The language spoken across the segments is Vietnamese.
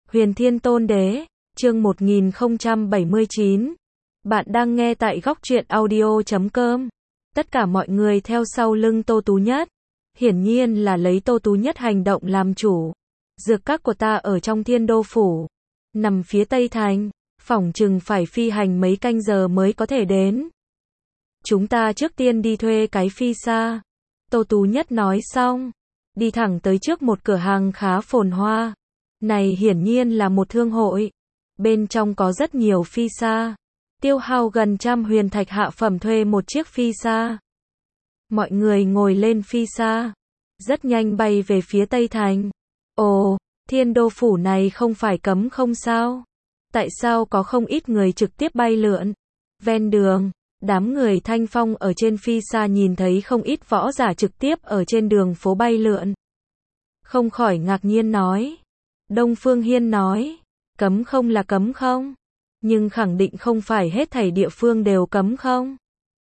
Huyền Thiên Tôn Đế, chương 1079. Bạn đang nghe tại góc truyện audio.com. Tất cả mọi người theo sau lưng Tô Tú Nhất. Hiển nhiên là lấy Tô Tú Nhất hành động làm chủ. Dược các của ta ở trong Thiên Đô Phủ, nằm phía Tây Thành, phỏng chừng phải phi hành mấy canh giờ mới có thể đến. Chúng ta trước tiên đi thuê cái phi xa. Tô Tú Nhất nói xong, đi thẳng tới trước một cửa hàng khá phồn hoa. Này hiển nhiên là một thương hội. Bên trong có rất nhiều phi xa. Tiêu hao gần 100 huyền thạch hạ phẩm thuê một chiếc phi xa. Mọi người ngồi lên phi xa, rất nhanh bay về phía Tây Thành. Ồ, Thiên Đô Phủ này không phải cấm không sao? Tại sao có không ít người trực tiếp bay lượn? Ven đường, đám người Thanh Phong ở trên phi xa nhìn thấy không ít võ giả trực tiếp ở trên đường phố bay lượn. Không khỏi ngạc nhiên nói. Đông Phương Hiên nói, cấm không là cấm không? Nhưng khẳng định không phải hết thảy địa phương đều cấm không?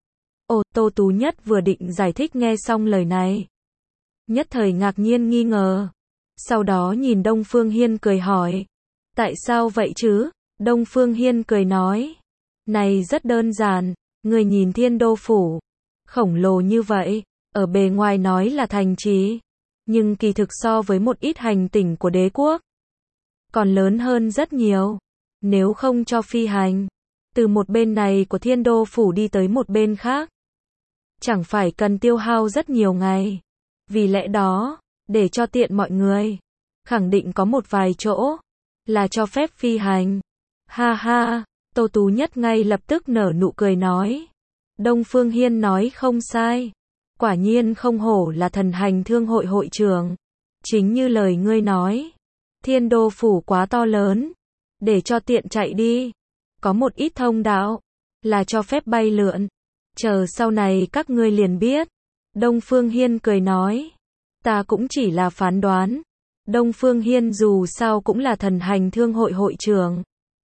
Ồ, Tô Tú Nhất vừa định giải thích nghe xong lời này. Nhất thời ngạc nhiên nghi ngờ. Sau đó nhìn Đông Phương Hiên cười hỏi. Tại sao vậy chứ? Đông Phương Hiên cười nói. Này rất đơn giản, người nhìn Thiên Đô Phủ, khổng lồ như vậy, ở bề ngoài nói là thành trì, nhưng kỳ thực so với một ít hành tỉnh của đế quốc, còn lớn hơn rất nhiều. Nếu không cho phi hành, từ một bên này của Thiên Đô Phủ đi tới một bên khác, chẳng phải cần tiêu hao rất nhiều ngày. Vì lẽ đó, để cho tiện mọi người, khẳng định có một vài chỗ là cho phép phi hành. Ha ha, Tô Tú Nhất ngay lập tức nở nụ cười nói. Đông Phương Hiên nói không sai. Quả nhiên không hổ là thần hành thương hội hội trưởng. Chính như lời ngươi nói, Thiên Đô Phủ quá to lớn, để cho tiện chạy đi. Có một ít thông đạo là cho phép bay lượn. Chờ sau này các ngươi liền biết. Đông Phương Hiên cười nói. Ta cũng chỉ là phán đoán. Đông Phương Hiên dù sao cũng là thần hành thương hội hội trưởng.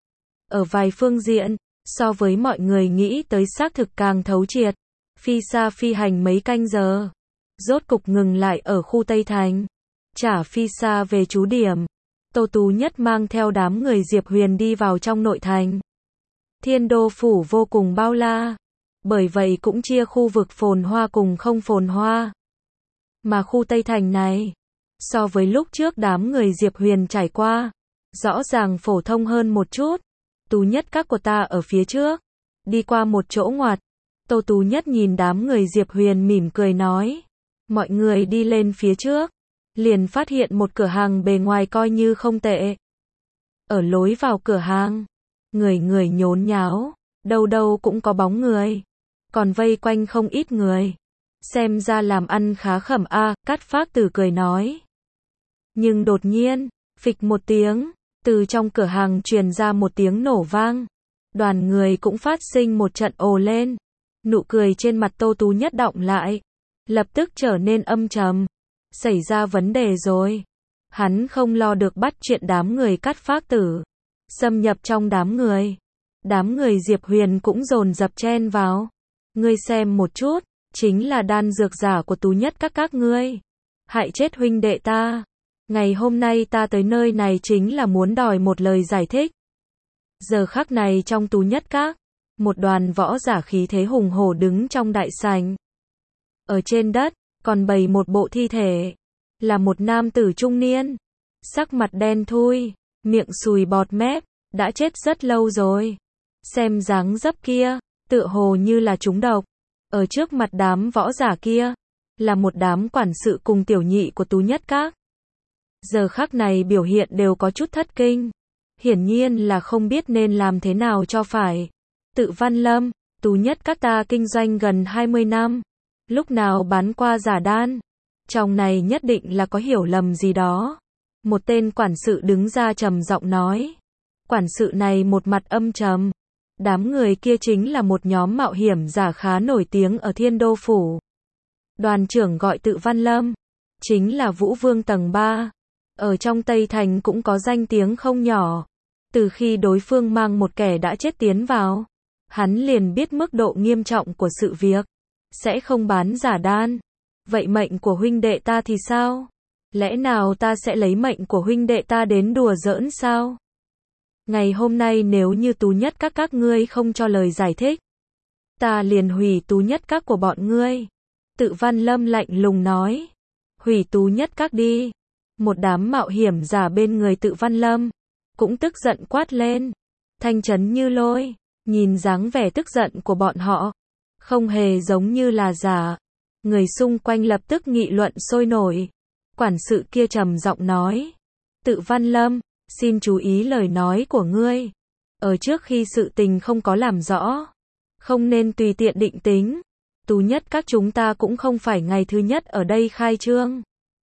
Ở vài phương diện, so với mọi người nghĩ tới xác thực càng thấu triệt. Phi xa phi hành mấy canh giờ, rốt cục ngừng lại ở khu Tây Thành. Trả phi xa về trú điểm. Tô Tú Nhất mang theo đám người Diệp Huyền đi vào trong nội thành. Thiên Đô Phủ vô cùng bao la, bởi vậy cũng chia khu vực phồn hoa cùng không phồn hoa. Mà khu Tây Thành này, so với lúc trước đám người Diệp Huyền trải qua, rõ ràng phổ thông hơn một chút. Tú Nhất các của ta ở phía trước, đi qua một chỗ ngoặt. Tô Tú Nhất nhìn đám người Diệp Huyền mỉm cười nói. Mọi người đi lên phía trước, liền phát hiện một cửa hàng bề ngoài coi như không tệ. Ở lối vào cửa hàng, người người nhốn nháo, đâu đâu cũng có bóng người, còn vây quanh không ít người. Xem ra làm ăn khá khẩm a, Cát Phác Tử cười nói. Nhưng đột nhiên, phịch một tiếng, từ trong cửa hàng truyền ra một tiếng nổ vang. Đoàn người cũng phát sinh một trận ồ lên. Nụ cười trên mặt Tô Tú Nhất đọng lại, lập tức trở nên âm trầm. Xảy ra vấn đề rồi. Hắn không lo được bắt chuyện đám người Cát Phác Tử xâm nhập trong đám người. Đám người Diệp Huyền cũng dồn dập chen vào. Ngươi xem một chút, chính là đan dược giả của Tú Nhất các ngươi. Hại chết huynh đệ ta. Ngày hôm nay ta tới nơi này chính là muốn đòi một lời giải thích. Giờ khắc này trong Tú Nhất các, một đoàn võ giả khí thế hùng hổ đứng trong đại sảnh. Ở trên đất, còn bày một bộ thi thể. Là một nam tử trung niên. Sắc mặt đen thui, miệng sùi bọt mép, đã chết rất lâu rồi. Xem dáng dấp kia, tựa hồ như là trúng độc. Ở trước mặt đám võ giả kia, là một đám quản sự cùng tiểu nhị của Tú Nhất các. Giờ khắc này biểu hiện đều có chút thất kinh. Hiển nhiên là không biết nên làm thế nào cho phải. Tự Văn Lâm, Tú Nhất các ta kinh doanh gần 20 năm. Lúc nào bán qua giả đan? Trong này nhất định là có hiểu lầm gì đó. Một tên quản sự đứng ra trầm giọng nói. Quản sự này một mặt âm trầm. Đám người kia chính là một nhóm mạo hiểm giả khá nổi tiếng ở Thiên Đô Phủ. Đoàn trưởng gọi Tự Văn Lâm, chính là Vũ Vương tầng 3. Ở trong Tây Thành cũng có danh tiếng không nhỏ. Từ khi đối phương mang một kẻ đã chết tiến vào, hắn liền biết mức độ nghiêm trọng của sự việc. Sẽ không bán giả đan. Vậy mệnh của huynh đệ ta thì sao? Lẽ nào ta sẽ lấy mệnh của huynh đệ ta đến đùa giỡn sao? Ngày hôm nay nếu như Tú Nhất các ngươi không cho lời giải thích, ta liền hủy Tú Nhất các của bọn ngươi. Tự Văn Lâm lạnh lùng nói. Hủy Tú Nhất các đi. Một đám mạo hiểm giả bên người Tự Văn Lâm cũng tức giận quát lên. Thanh chấn như lôi, nhìn dáng vẻ tức giận của bọn họ, không hề giống như là giả. Người xung quanh lập tức nghị luận sôi nổi. Quản sự kia trầm giọng nói. Tự Văn Lâm, xin chú ý lời nói của ngươi. Ở trước khi sự tình không có làm rõ, không nên tùy tiện định tính. Tú Nhất các chúng ta cũng không phải ngày thứ nhất ở đây khai trương.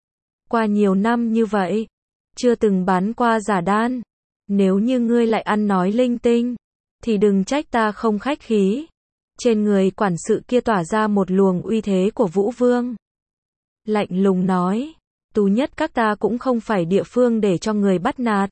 Qua nhiều năm như vậy, chưa từng bán qua giả đan. Nếu như ngươi lại ăn nói linh tinh, thì đừng trách ta không khách khí. Trên người quản sự kia tỏa ra một luồng uy thế của Vũ Vương. Lạnh lùng nói, Tú Nhất các ta cũng không phải địa phương để cho người bắt nạt.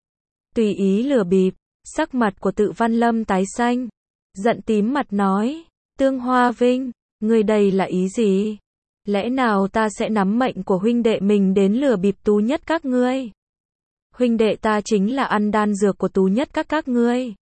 Tùy ý lừa bịp, sắc mặt của Tự Văn Lâm tái xanh, giận tím mặt nói, Tương Hoa Vinh, ngươi đây là ý gì? Lẽ nào ta sẽ nắm mệnh của huynh đệ mình đến lừa bịp Tú Nhất các ngươi? Huynh đệ ta chính là ăn đan dược của Tú Nhất các ngươi.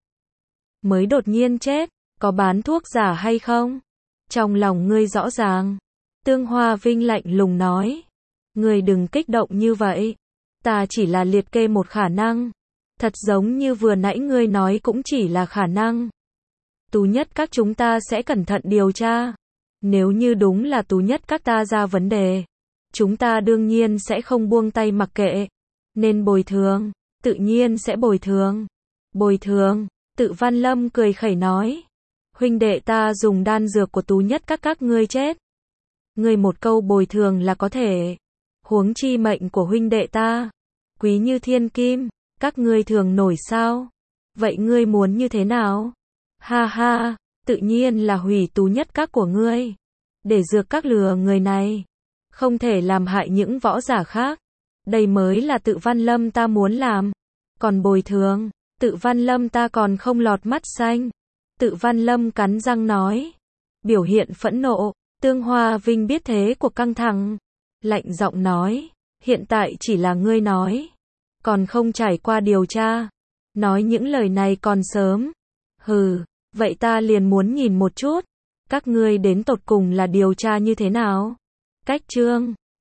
Mới đột nhiên chết, có bán thuốc giả hay không? Trong lòng ngươi rõ ràng. Tương Hoa Vinh lạnh lùng nói. Ngươi đừng kích động như vậy. Ta chỉ là liệt kê một khả năng. Thật giống như vừa nãy ngươi nói cũng chỉ là khả năng. Tú Nhất các chúng ta sẽ cẩn thận điều tra. Nếu như đúng là Tú Nhất các ta ra vấn đề, chúng ta đương nhiên sẽ không buông tay mặc kệ. Nên bồi thường, tự nhiên sẽ bồi thường. Bồi thường, Tự Văn Lâm cười khẩy nói. Huynh đệ ta dùng đan dược của Tú Nhất các ngươi chết. Ngươi một câu bồi thường là có thể. Huống chi mệnh của huynh đệ ta, quý như thiên kim, các ngươi thường nổi sao? Vậy ngươi muốn như thế nào? Ha ha, tự nhiên là hủy Tú Nhất các của ngươi. Để dược các lừa người này, không thể làm hại những võ giả khác. Đây mới là Tự Văn Lâm ta muốn làm. Còn bồi thường, Tự Văn Lâm ta còn không lọt mắt xanh. Tự Văn Lâm cắn răng nói. Biểu hiện phẫn nộ. Tương Hoa Vinh biết thế của căng thẳng, lạnh giọng nói. Hiện tại chỉ là ngươi nói, còn không trải qua điều tra. Nói những lời này còn sớm. Hừ, vậy ta liền muốn nhìn một chút. Các ngươi đến tột cùng là điều tra như thế nào? Cách chương